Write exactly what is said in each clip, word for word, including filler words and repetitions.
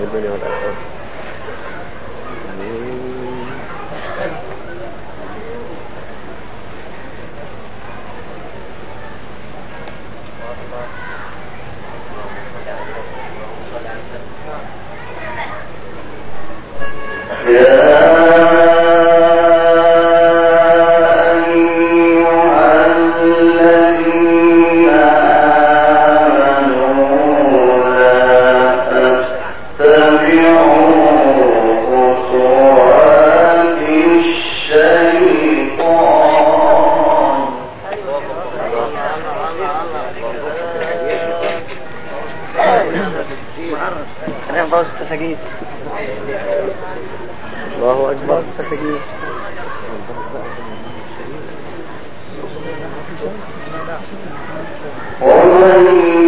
الدنيا والآخرة. الله أكبر. ومن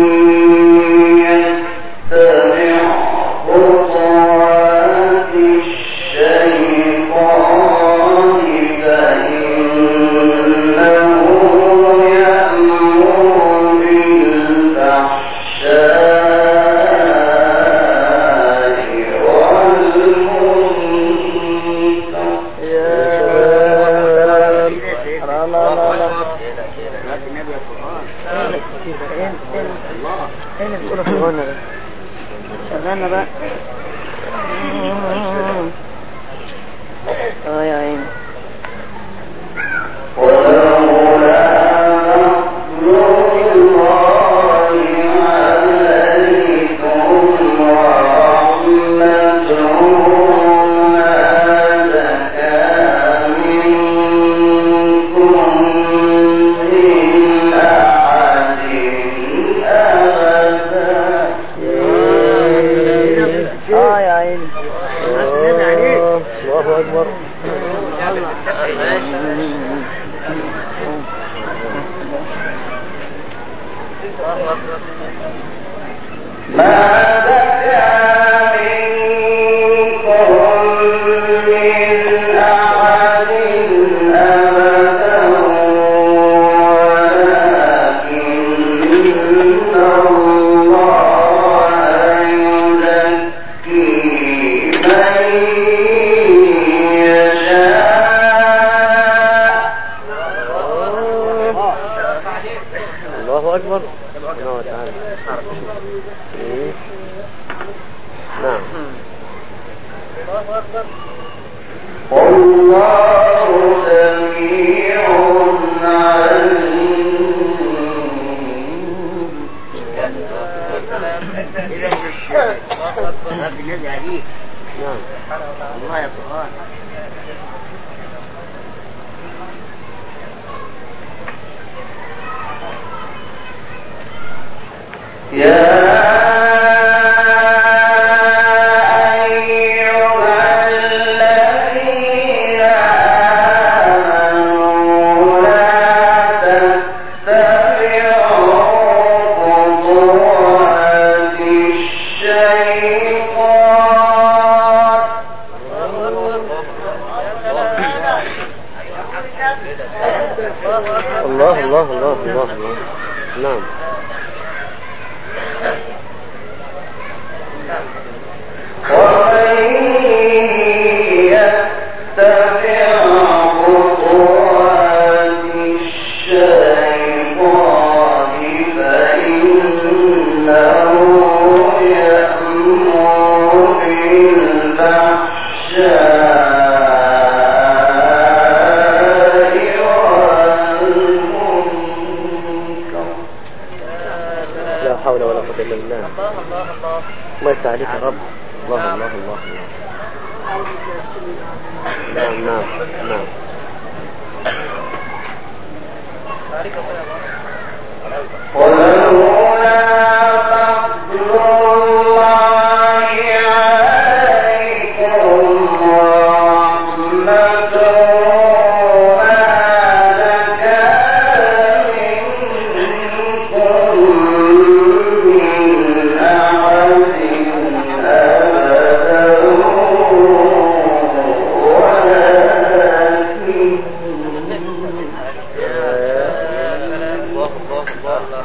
يتبع خطوات الشيطان فإنه يأمر بالفحشاء والمنكر. اين الكرة في الغنى ده شغلنا بقى. اه يا عيني.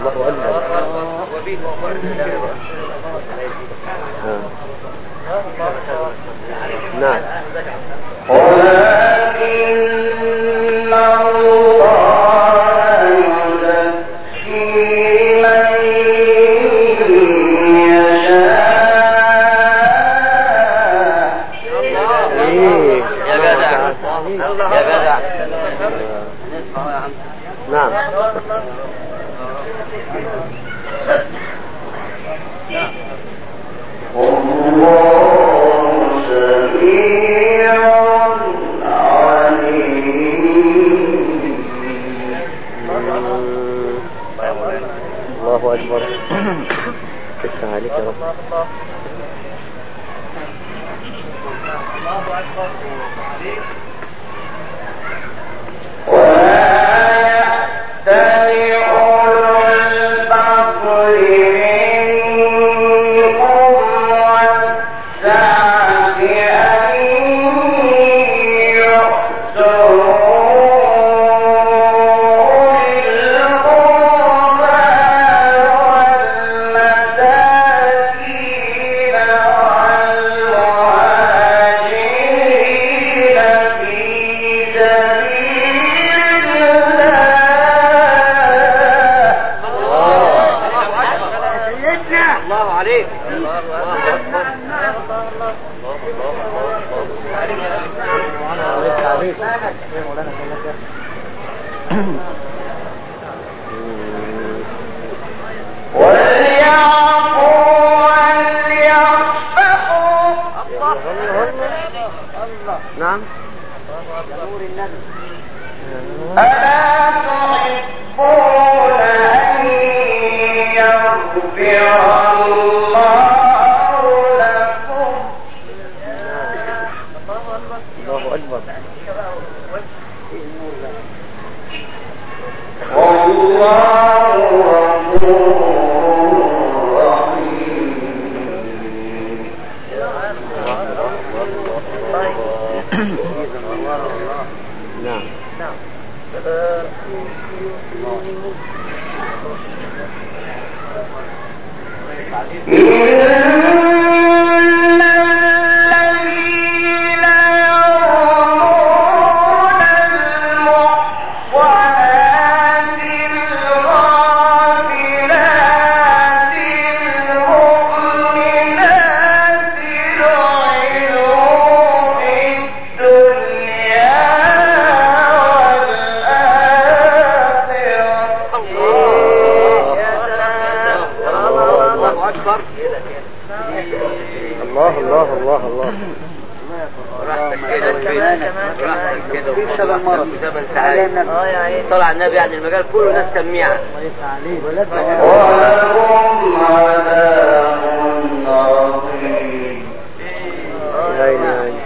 نعم. ولكن الله يزكي من نعم. الله سميع عليم. الله أكبر. كيف عليك يا رب. الله أكبر. ولا يأتل أولو الفضل منكم والسعة أن يؤتوا أولي القربى والمساكين والمهاجرين في سبيل الله عليك. وليعفوا وليصفحوا. نعم. ألا تحبون أن يغفر الله لكم. الله أكبر. والله غفور رحيم. نعم. إن الذين يرمون المحصنات الغافلات المؤمنات لعنوا في الدنيا الله الله الله الله. راحتك كده راحتك كده وفي سبع مرات وثمان ساعات طلع النبي عن المجال كله ناس سميعة. ولهم عذاب عظيم. لا إله إلا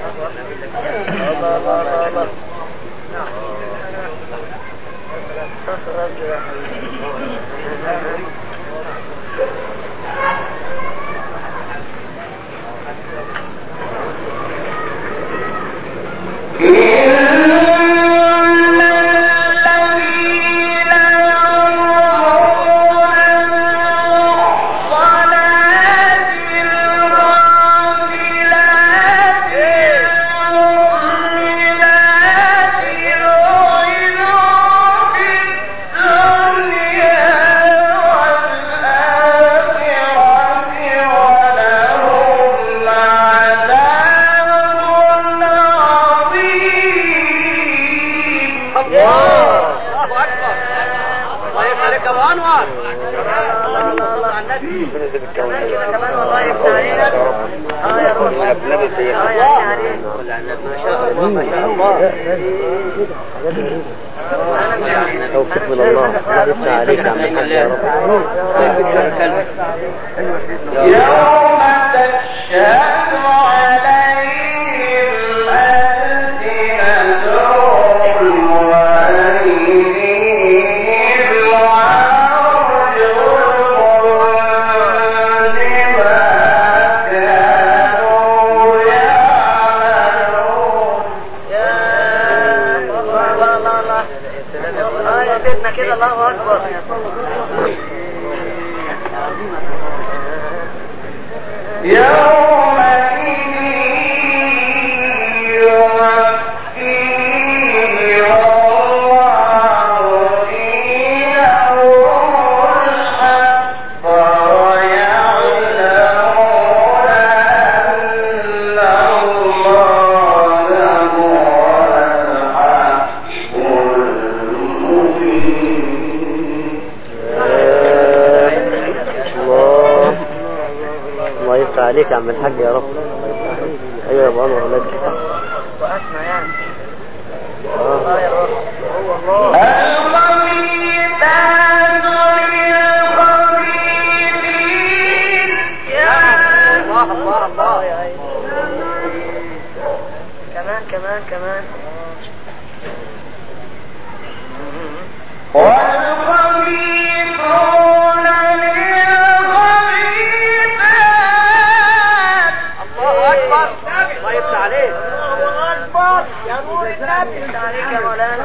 توفيق من الله. يفتح عليك عم الحاج يا رب. يوم تشهد عليهم ألسنتهم وأيديهم وأرجلهم بما كانوا يعملون. الله الله الله. آه يا سيدنا كده الله أكبر. عليك يا عم الحاج يا رب. ايوه يا ابو انور الله يكرمك. واسمع يعني اه يا رب هو الله الله الله الله يا عيني. كمان كمان كمان الله يفتح عليك. الله اكبر يا نور النبي. يفتح عليك يا مولانا.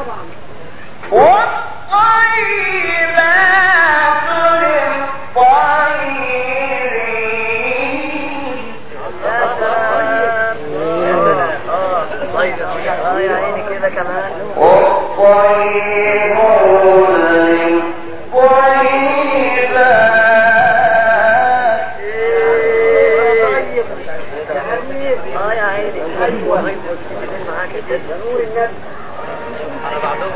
اه يا عيني كده كمان. اه يا عيني ايوه معاك كده نور النبي على بعضهم.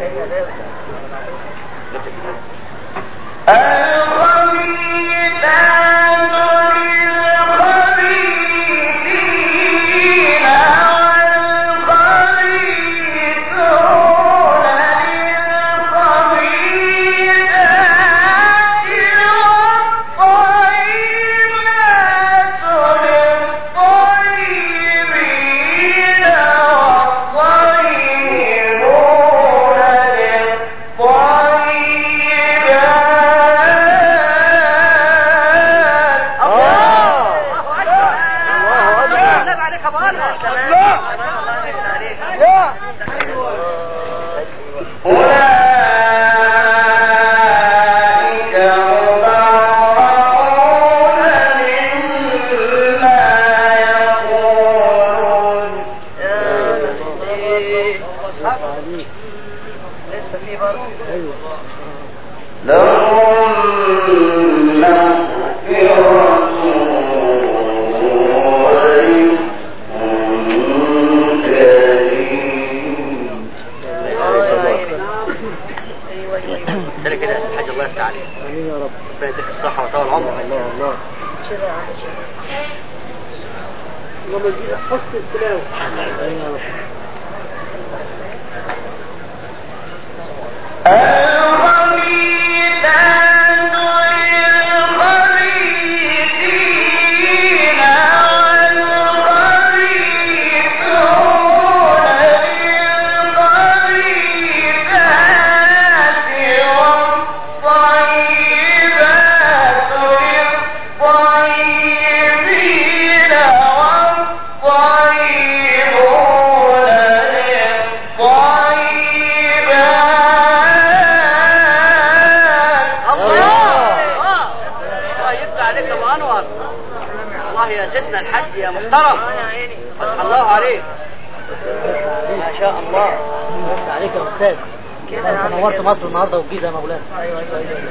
نورت مصر النهارده والجيزه يا مولانا. ايوه ايوه ايوه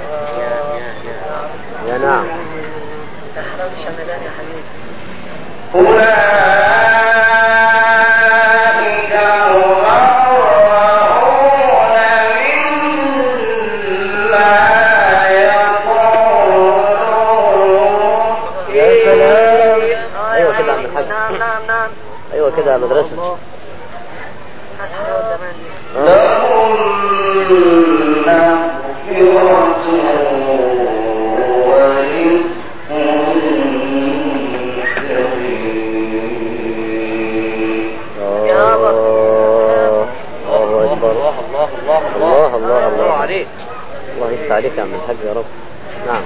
يا نعم يا حلاوه الشمالان يا حبيبي. ايوه كده يا عم الحاج. نعم نعم نعم ايوه كده يا مدرسه. الله يفتح عليك يا عم الحاج يا رب. نعم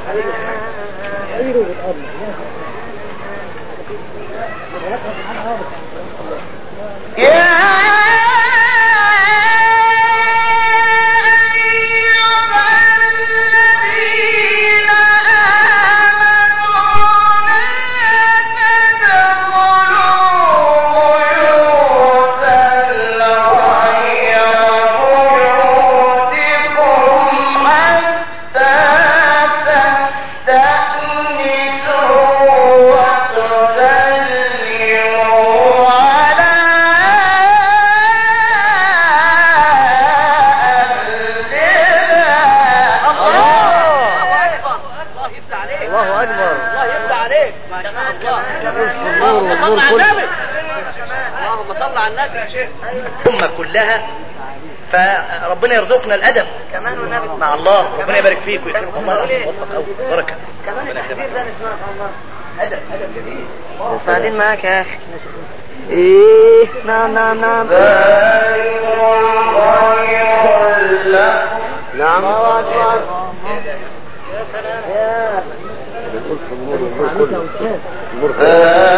يا الله أكبر. الله يفتح عليك. ما شاء الله. والنور اللهم صل والنور على كله. النبي. اللهم صل على النبي يا شيخ. الأمة كلها فربنا يرزقنا الأدب كمان والنبي مع الله. ربنا يبارك فيك ويكرمك الله يوفقك أوي. بركة. كمان التكبير ده نسمعه الله. أدب أدب جميل. بعدين معاك يا اخي. ايه نعم نعم نعم نعم. الله اكبر. يا سلام. بنقول في النور والنور كله. النور كله.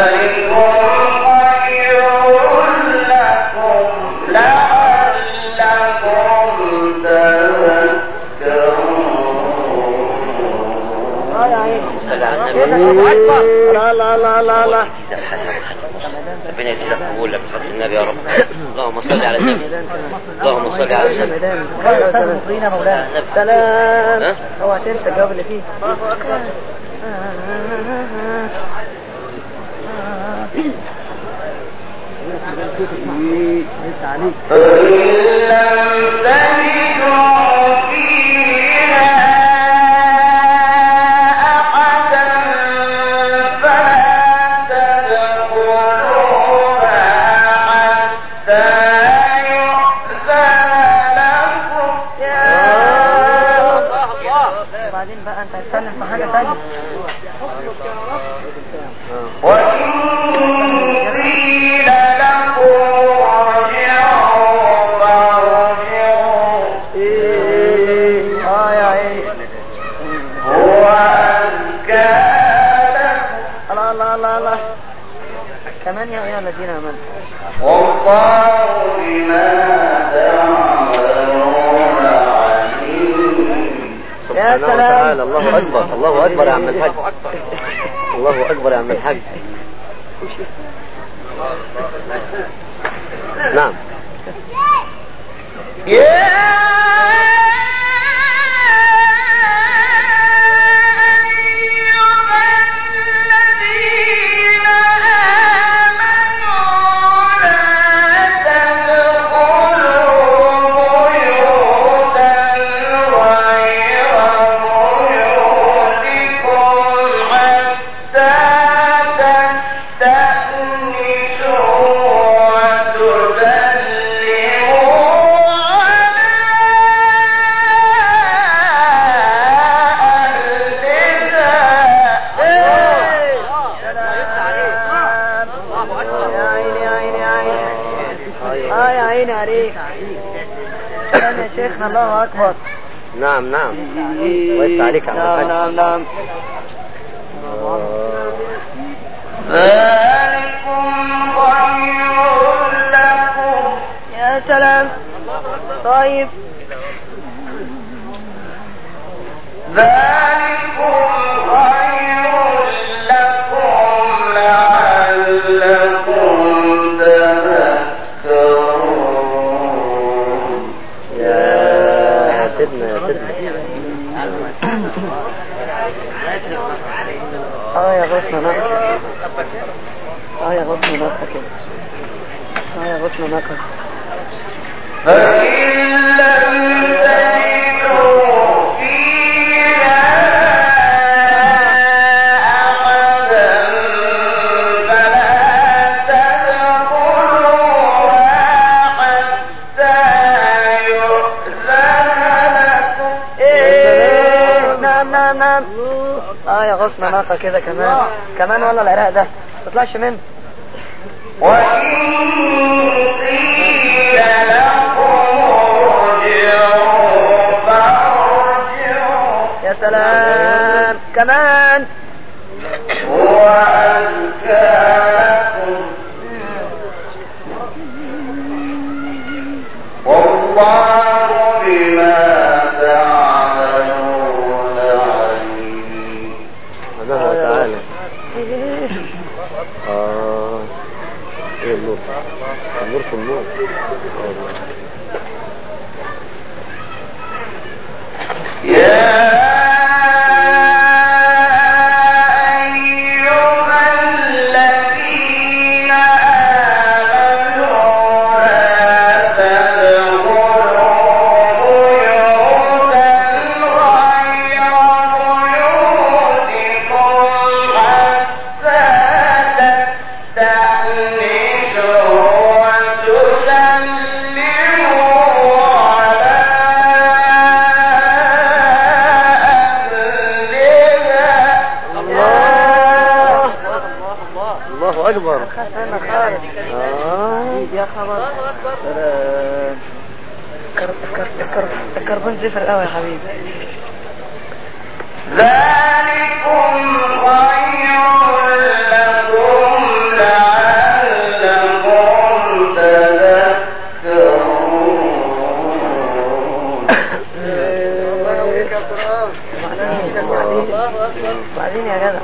اه يا عيني. صل على النبي. الله اكبر. لا لا لا لا لا. ربنا يجزاك قبول لك بفضل النبي يا رب. اللهم صل على النبي. اللهم صل على النبي. يا مولانا. سلام. ها؟ اوعى تنسى الجواب اللي فيه. الله اكبر. وبعدين بقى انت هتسلم في حاجة تانية. اه يا عيني. لا لا لا لا. كمان يا ايها الذين امنوا. يا سبحانه سلام. وتعالى. الله أكبر. الله أكبر يا عم الحاج. الله أكبر يا عم الحاج. نعم. يا شيخنا الله اكبر. نعم نعم. ويس عليك يا عم نعم الحاج. نعم نعم. يا سلام. طيب يا سيدنا يا سيدنا. اه يا غصنا نقص. اه يا غصنا نقص كده. اه يا غصنا نقص. نعم. اه يا غصنا ناقة كده كمان كمان ولا العراق ده ما تطلعش منه. يا سلام كمان. آه إيه النور؟ النور في النور. يا أكبر. آه يا خبر. الكربون زفر قوي يا حبيبي. ذلكم خير لكم لعلكم تذكرون. بعدين يا جدع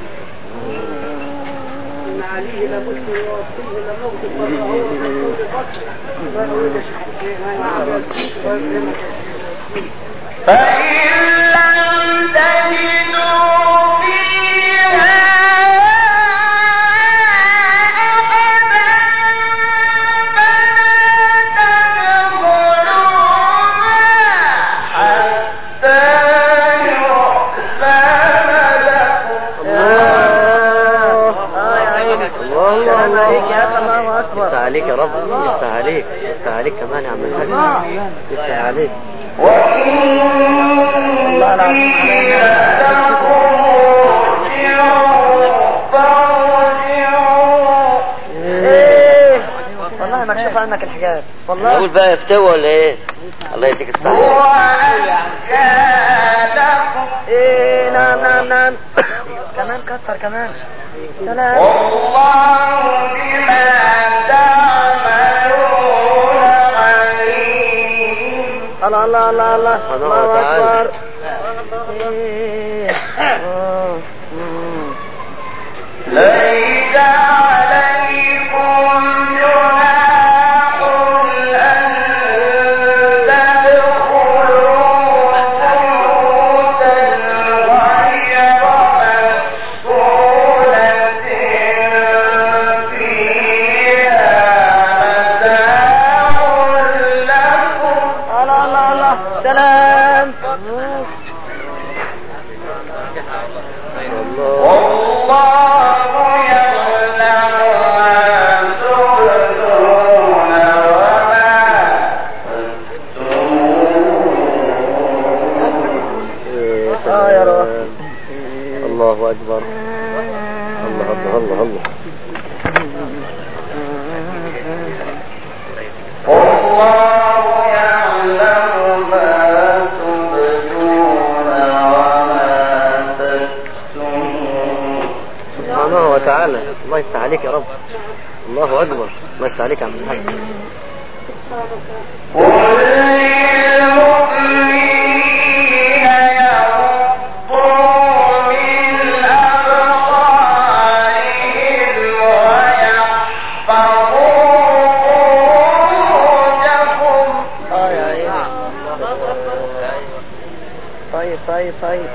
فإن لم تجدوا فيها أحدا فلا تدخلوها حتى يؤذن لكم. الله الله الله أكبر. يفتح عليك يا رب، يفتح عليك، يفتح عليك كمان يا عم الحاج، يفتح عليك. وإن قيل لكم ارجعوا فارجعوا. ايه والله مكشوف عنك الحجاب والله. اقول بقى يفتوى ولا ايه؟ الله يديك هو الصحة. أزكى لكم. ايه نعم نعم نعم كمان كسر كمان. سلام. والله بما تعملون عليم. الله الله الله الله سبحانه الله وتعالى. أكبر. إيه. آه. مم. ليس عليكم جناح أن تدخلوا بيوتا غير مسكونة فيها متاع لكم. الله الله الله سلام. والله يعلم ما تبدون وما تكتمون. آه يا رب. الله أكبر. الله الله الله الله. والله يعلم ما تبدون وما تكتمون. سبحانه وتعالى. الله يفتح عليك يا رب. الله أكبر. الله يفتح عليك يا عم الحاج. قل للمؤمنين يغضوا من أبصارهم ويحفظوا فروجهم. آه يا عيني. طيب طيب طيب.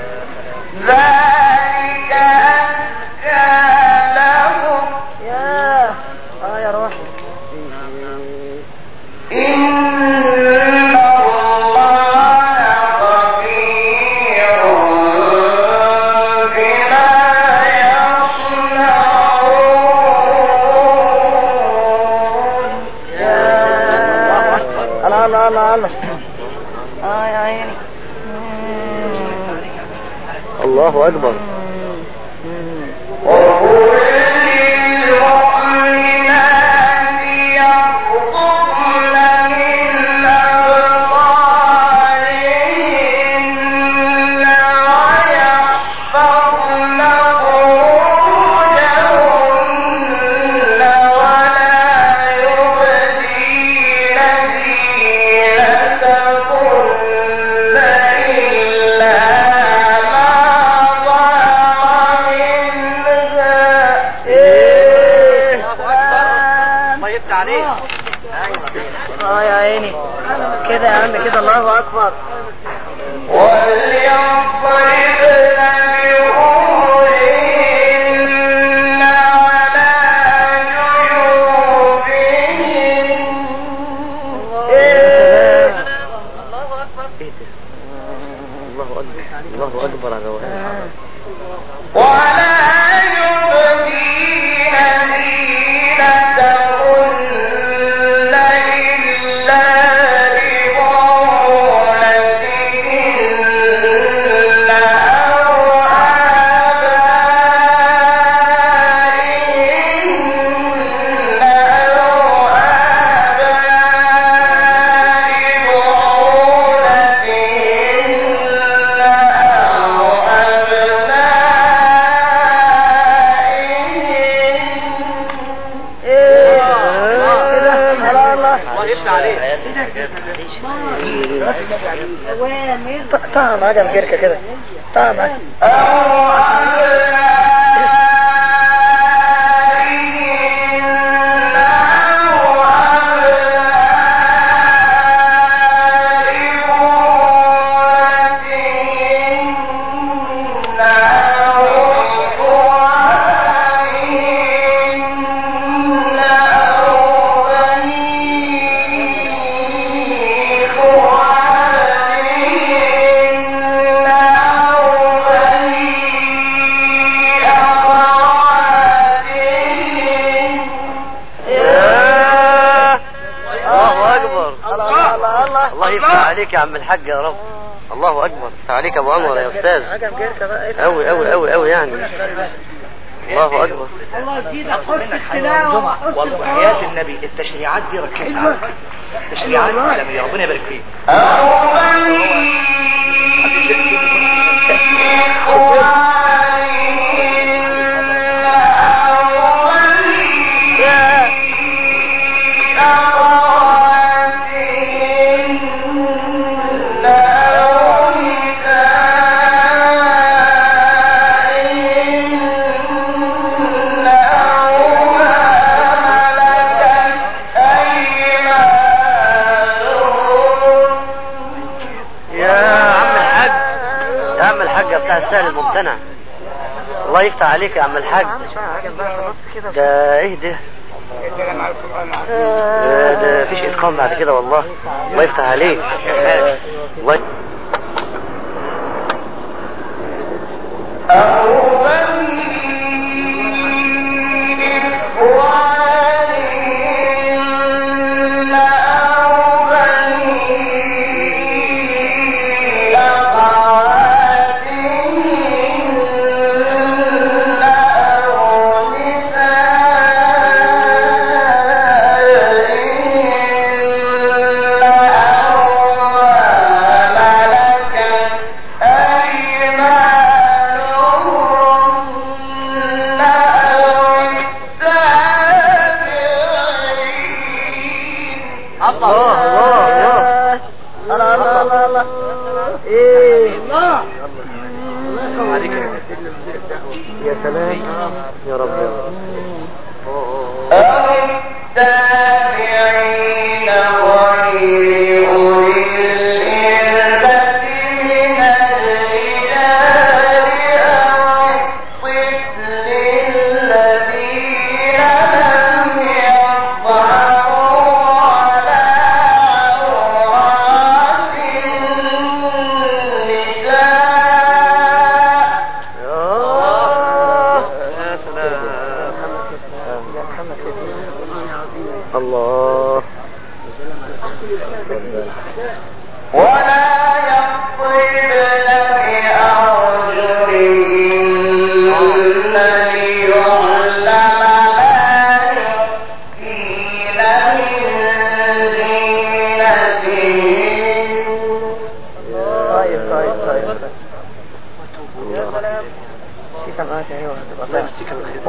ذلك أزكى لهم. يا آه يا روحي. إن الله خبير بما يصنعون. يا الله الله الله الله. آه يا عيني. الله أكبر. وقل للمؤمنات يغضضن من أبصارهن ويحفظن فروجهن ولا يبدين زينتهن إلا ما ظهر منها. إيه. الله يفتح عليك. آه يا عيني كده يا عم كده. الله أكبر. وليضربن بخمرهن على جيوبهن. إيه. الله أكبر. الله أكبر على روحي. ولا يبدين زينتهن إلا لبعولتهن أو آبائهن طعم عجم جركة كده طعم عجم يا عم الحاج يا رب. الله اكبر. تعاليك يا ابو عمر يا استاذ. قوي قوي قوي قوي يعني. الله اكبر. الله يزيدك حسن التلاوه وحياة النبي التشريعات دي ركزها. التشريعات العالميه ربنا يبارك فيك. السهل الممتنع. الله يفتح عليك يا عم الحاج. ده ايه ده؟ ده, ده فيش اتقان بعد كده والله. الله يفتح عليك. الله يا سلام يا رب يا رب. التابعين غير أولي الإربة من الرجال والطفل الذين لم يظهروا على عورات الله. ولا يضربن بأرجلهن ليعلم ما يخفين من زينتهن. طيب طيب طيب يا سلام. شيكا معاك ايوه الله يمسيك بالخير.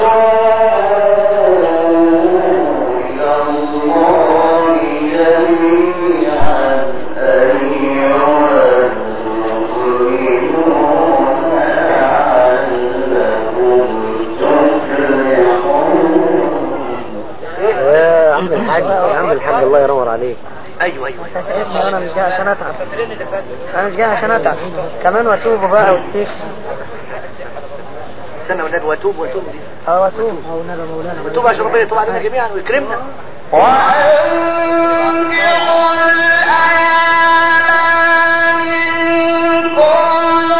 يا عم الحاج يا عم الحاج الله ينور عليك. ايوه ايوه انا مش جاي عشان اتعب. انا مش جاي عشان اتعب كمان واتوب بقى والسيف. استنى والنبي واتوب واتوب دي. اه واتوب او نبي مولانا واتوب عشان ربنا يتوب علينا جميعا ويكرمنا. وأنكحوا الأيام منكم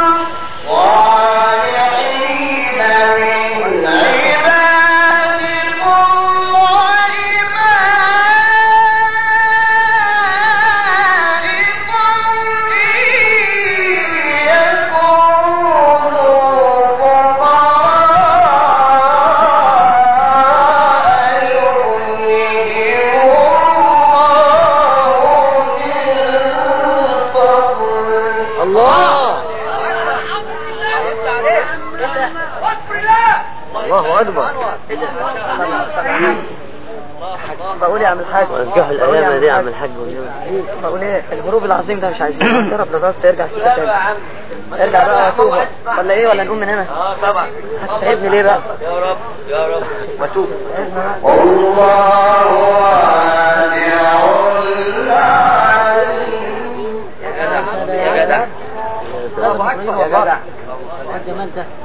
والصالحين من عبادكم وإمائكم إن يكونوا فقراء الله أكبر. بقول يا عم الحاج وانكحوا الايام دي يا عم الحاج. بقول ايه الهروب العظيم ده مش عايزين نضرب لغايه ترجع كده تاني. ارجع بقى وتوب ولا ايه ولا نقوم من هنا؟ اه طبعا. هتتعبني ليه بقى؟ يا رب يا رب وتوب. يا جدع يا جدع الجمال ده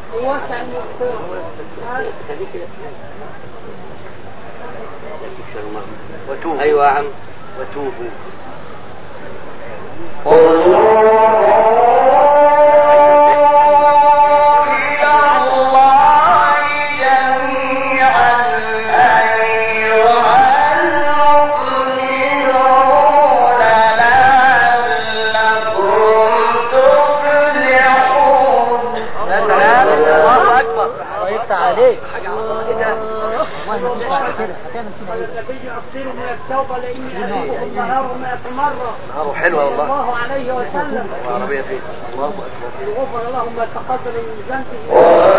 وتوب. ايوه يا عم وتوبوا. عليك نهاره حلوة والله. الله عليه وسلم العربية فين؟ الله أكبر. غفر له ما تقدم من ذنبه.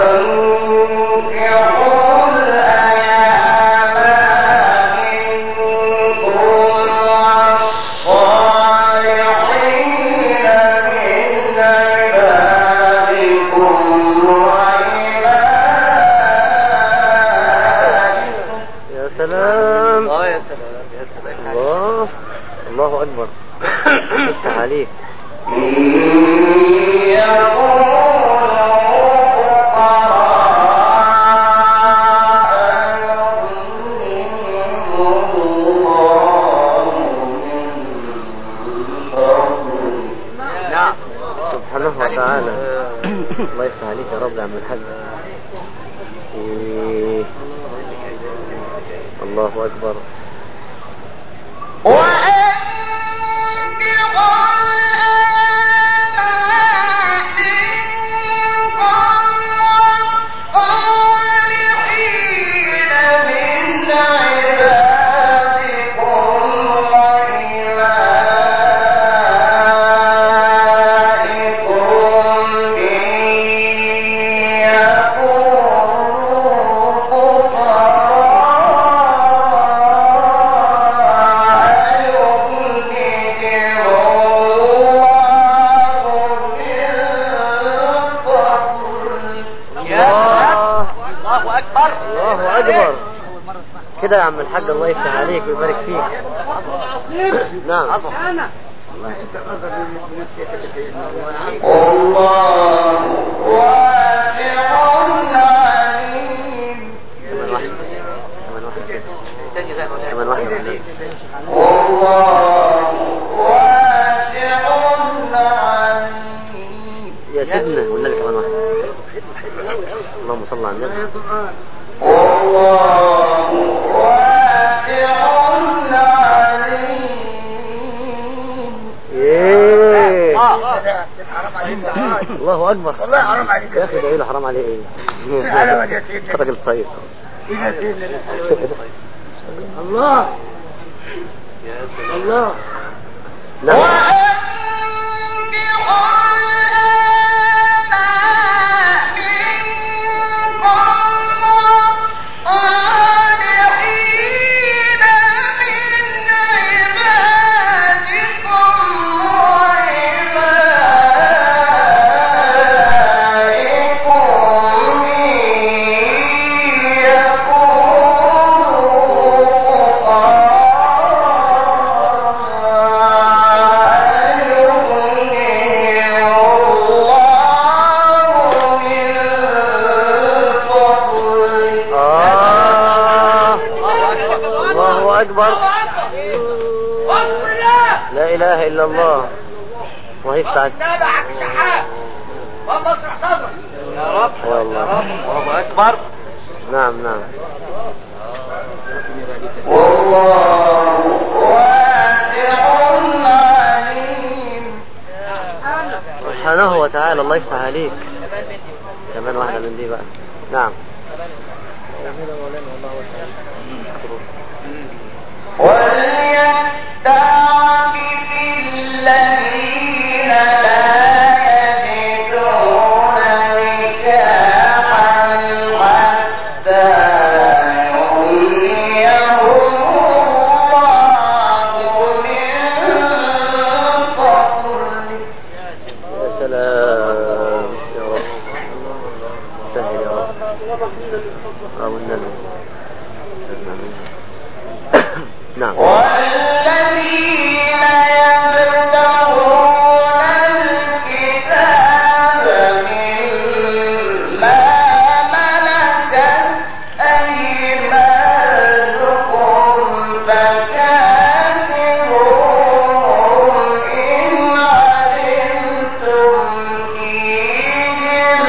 الله أكبر. افتح عليك. سبحانه وتعالى. الله يفتح عليك يا رب يا عم الحاج. إيه. الله أكبر. الله أكبر. كده يا عم الحاج الله يفتح عليك ويبارك فيك. نعم. الله واسع عليم. كمان واحد كمان واحد كده كمان واحد الله واسع عليم. يا سيدنا والنبي كمان واحد. اللهم صل على النبي. الله واسع عليم. الله اكبر. والله حرام عليك يا اخي. ده ايه حرام عليه ايه؟ راجل طيب. الله الله. لا لا إله إلا الله. ويفتح يا رب يا الله. الله أكبر. نعم نعم. والله واسع عليم. سبحانه وتعالى. الله يفتح عليك. كمان واحدة من دي بقى. نعم. وليستعفف الذين لا يجدون نكاحا حتى يغنيهم أو النبي. نعم. والذين يبتغون الكتاب مما ملكت أيمانكم فكاتبوهم إن علمتم فيهم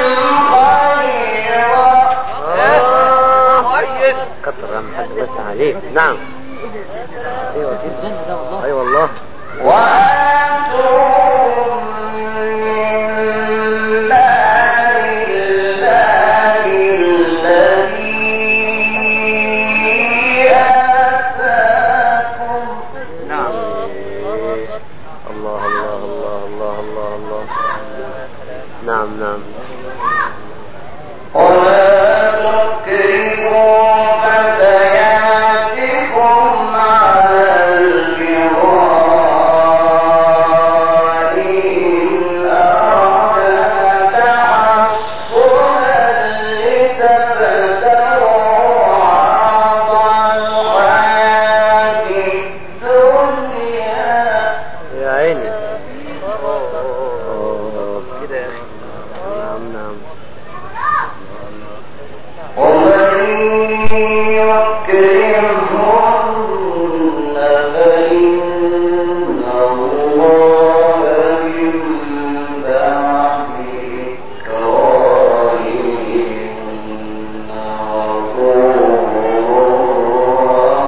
خيرا. كتر يا محمد بس عليك. نعم. ايوه كده. اي والله. وآتوهم من مال الله الذي آتاكم. نعم. الله الله الله الله الله الله. نعم نعم. ولا تكرهوا فتياتكم على البغاء إن أردنا تحصنا لتبتغوا عرض الحياة الدنيا. يا عيني. أوه. كده يا أخي. نعم نعم. ومن يكرهن فإن الله من بعد إكراههن غفور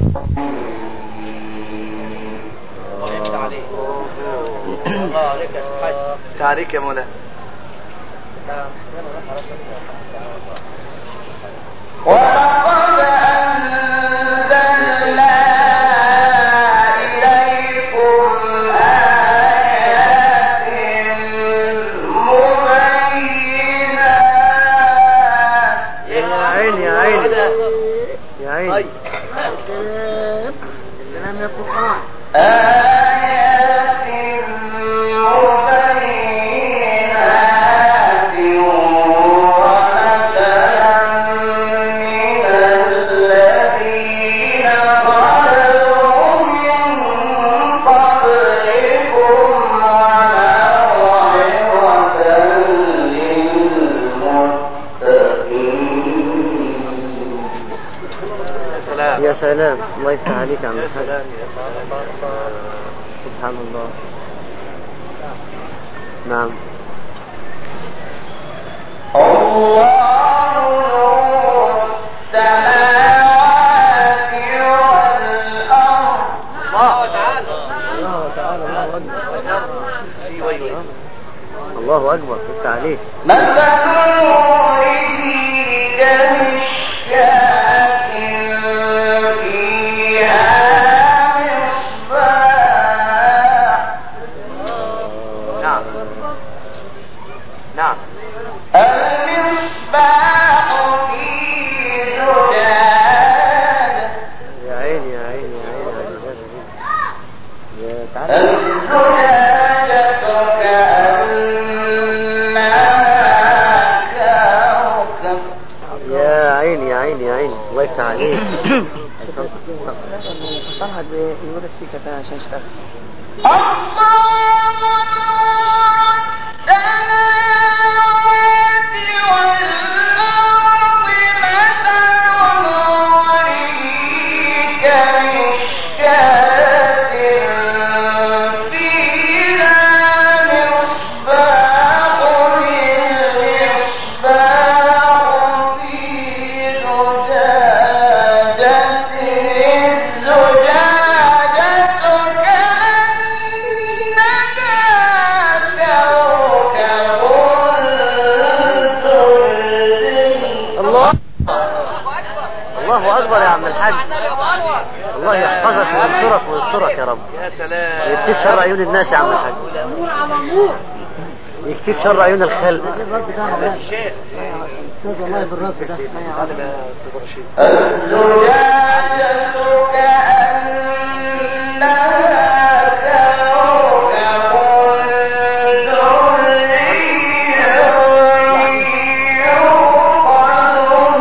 رحيم. تعليق يا مولانا. ولقد أنزلنا إليكم آيات مبينات. يا عيني يا عيني يا عيني. آيات مبينات ومثلا من الذين خلوا من قبلكم وموعظة للمتقين. يا سلام. الله يفتح عليك يا عم الحاج. سبحان الله. نعم. الله نور السماوات والأرض. الله تعالى. الله تعالى. الله أكبر. الله أكبر. يفتح عليك. مثل نوره كمشكاة فيها مصباح. نعم نعم. المصباح في زجاجة. يا عيني يا عيني يا عيني على الزجاجة دي. يا تعالى. الزجاجة كأنها كوكب. يا عيني يا عيني يا عيني. الله يفتح عليك. صراحة بيقول السيكة عشان اشتغل. الله نور السماوات والأرض مثل نوره كمشكاة فيها مصباح. المصباح في زجاجة. الزجاجة الله. الله أكبر يا عم الحاج. الله يحفظك ويسترك ويسترك يا رب. يا سلام. يكفيك شر عيون الناس يا عم الحاج. يكفيك شر عيون الخلق. الشيخ. الله بالرب ده. الزجاجة كأنها كوكب دري يوقد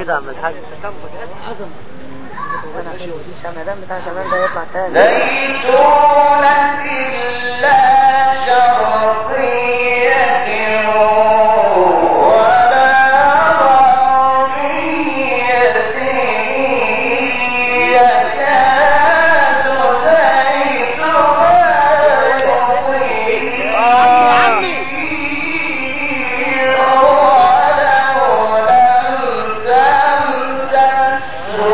كده يا عم الحاج. الشمعدان بتاع شمعدان ده يطلع تاني. زيتونة إلا شرقية ولا غربية يكاد زيتها يضيء ولو لم تمسسه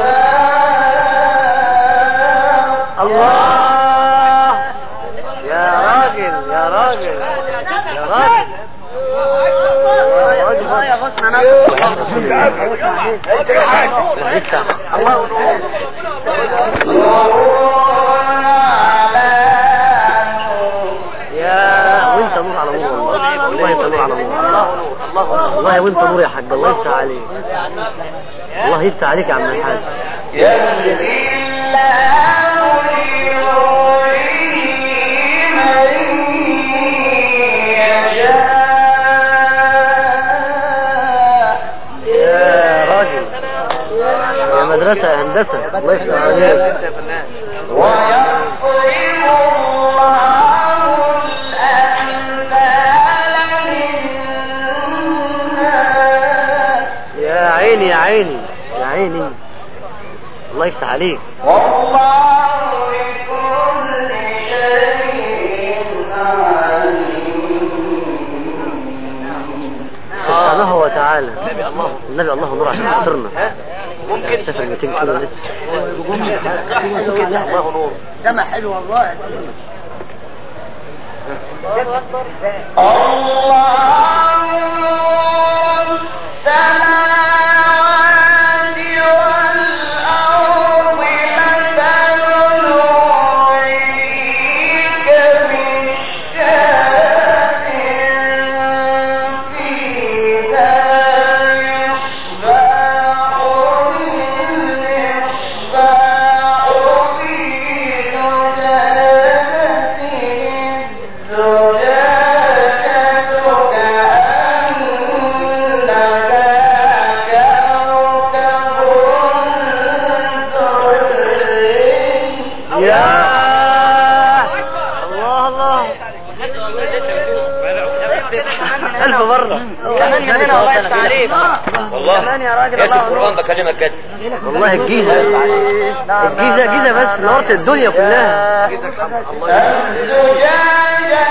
الله يا راجل يا راجل يا راجل يا غصن انا يا وانت نور على نور والله والله انت نور على نور والله وانت نور يا حاج. الله يفتح عليك الله يفتح عليك يا عم الحاج. يهدي الله لنوره من يشاء. يا راجل يا مدرسة يا هندسة الله يفتح عليك. ويضرب الله الأمثال للناس يا عيني يا عيني يا عيني الله يفتح عليك. والله بكل شيء عليم. سبحانه وتعالى النبي الله نور عشان خاطرنا. ممكن تسافر مئتين كيلو لسه. الله نور. سما حلو والله. الله نور السماوات والأرض مثل نوره كمشكاة فيها مصباح المصباح في زجاجة الزجاجة كأنها يا الله الله ألف مرة كمان مننا الله يفتح عليك. والله كمان يا راجل يا الله القرآن بكلمك كده. والله الجيزة الجيزة جيزة بس نورت الدنيا كلها. الزجاجة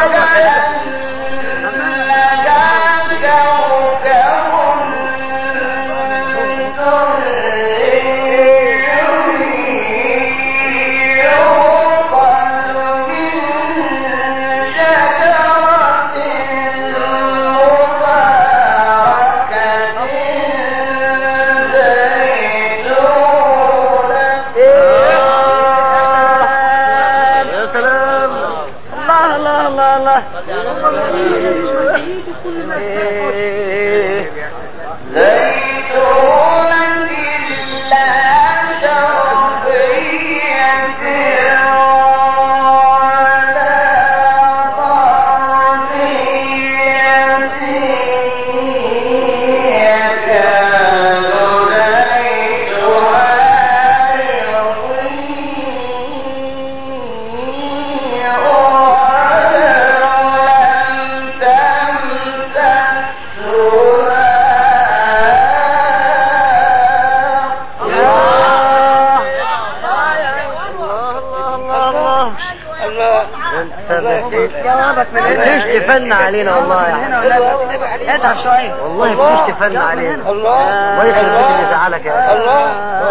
ليش تفن علينا والله يا حبيبي. اتعب شويه والله ليش تفن علينا. الله يخليك اللي زعلك يا الله.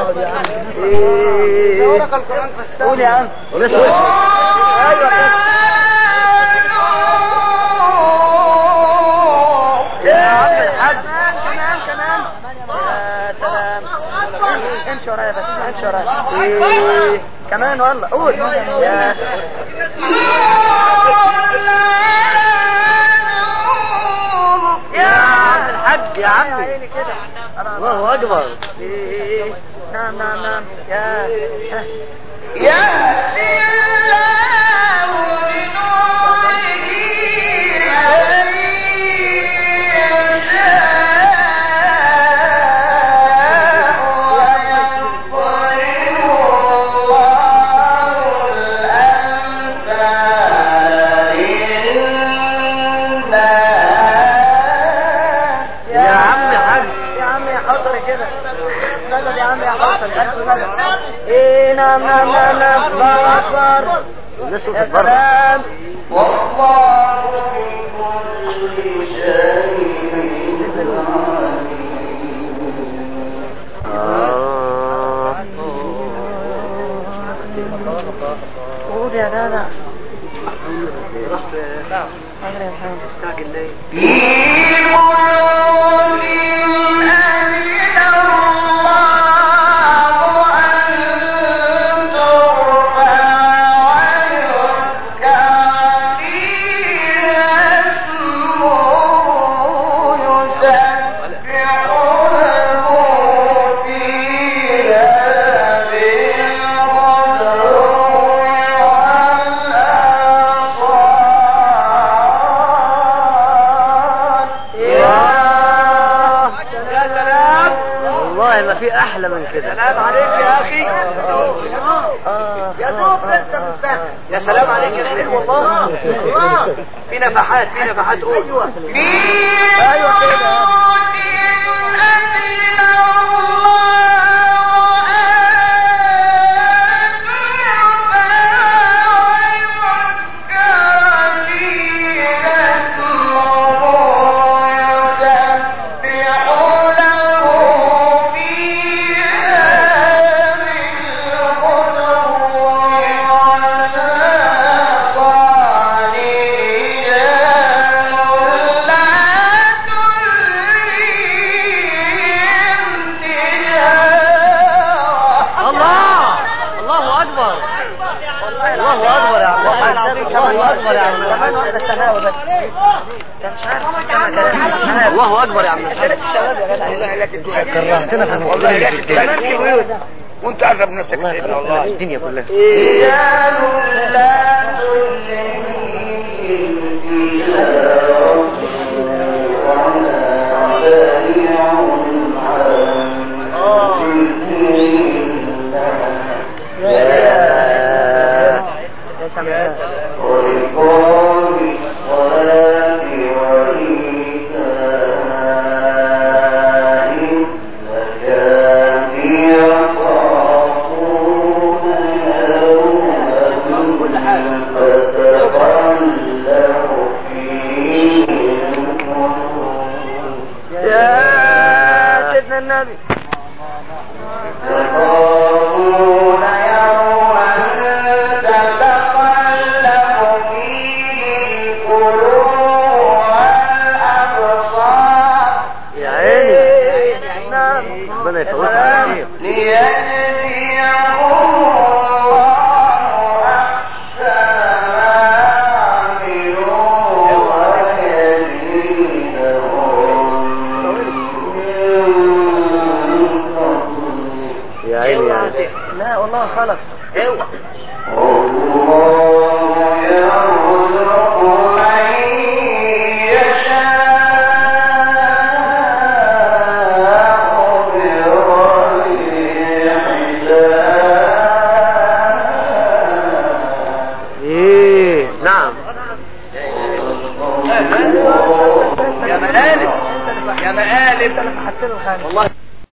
قول يا عم. يا عم الحاج كمان كمان يا سلام. امشي ورايا بس امشي ورايا كمان والله. قول يا يا عم الحاج يا عمي. الله أكبر. نعم نعم نعم يا يهدي الله لنوره من يشاء كده نزل يا عم يا حسن ايه نعم نعم نعم نعم الله اكبر الناس يا وقفت بره. سلام والله بكل شيء آه. قول يا جدع في احلى من كده. سلام عليك يا اخي. يا دوب لسه مستني. يا سلام عليك يا شيخ والله. في نفحات في نفحات قول. ايوه ايوه كده. الله اكبر يا عم الشباب يا جدع كرهتنا في الموضوع وانت عارف نفسك والله الدنيا كلها النبي لا والله خلق اوعى الله يرزق من يشاء بغير حساب. ايه نعم يا مقالب يا مقالب والله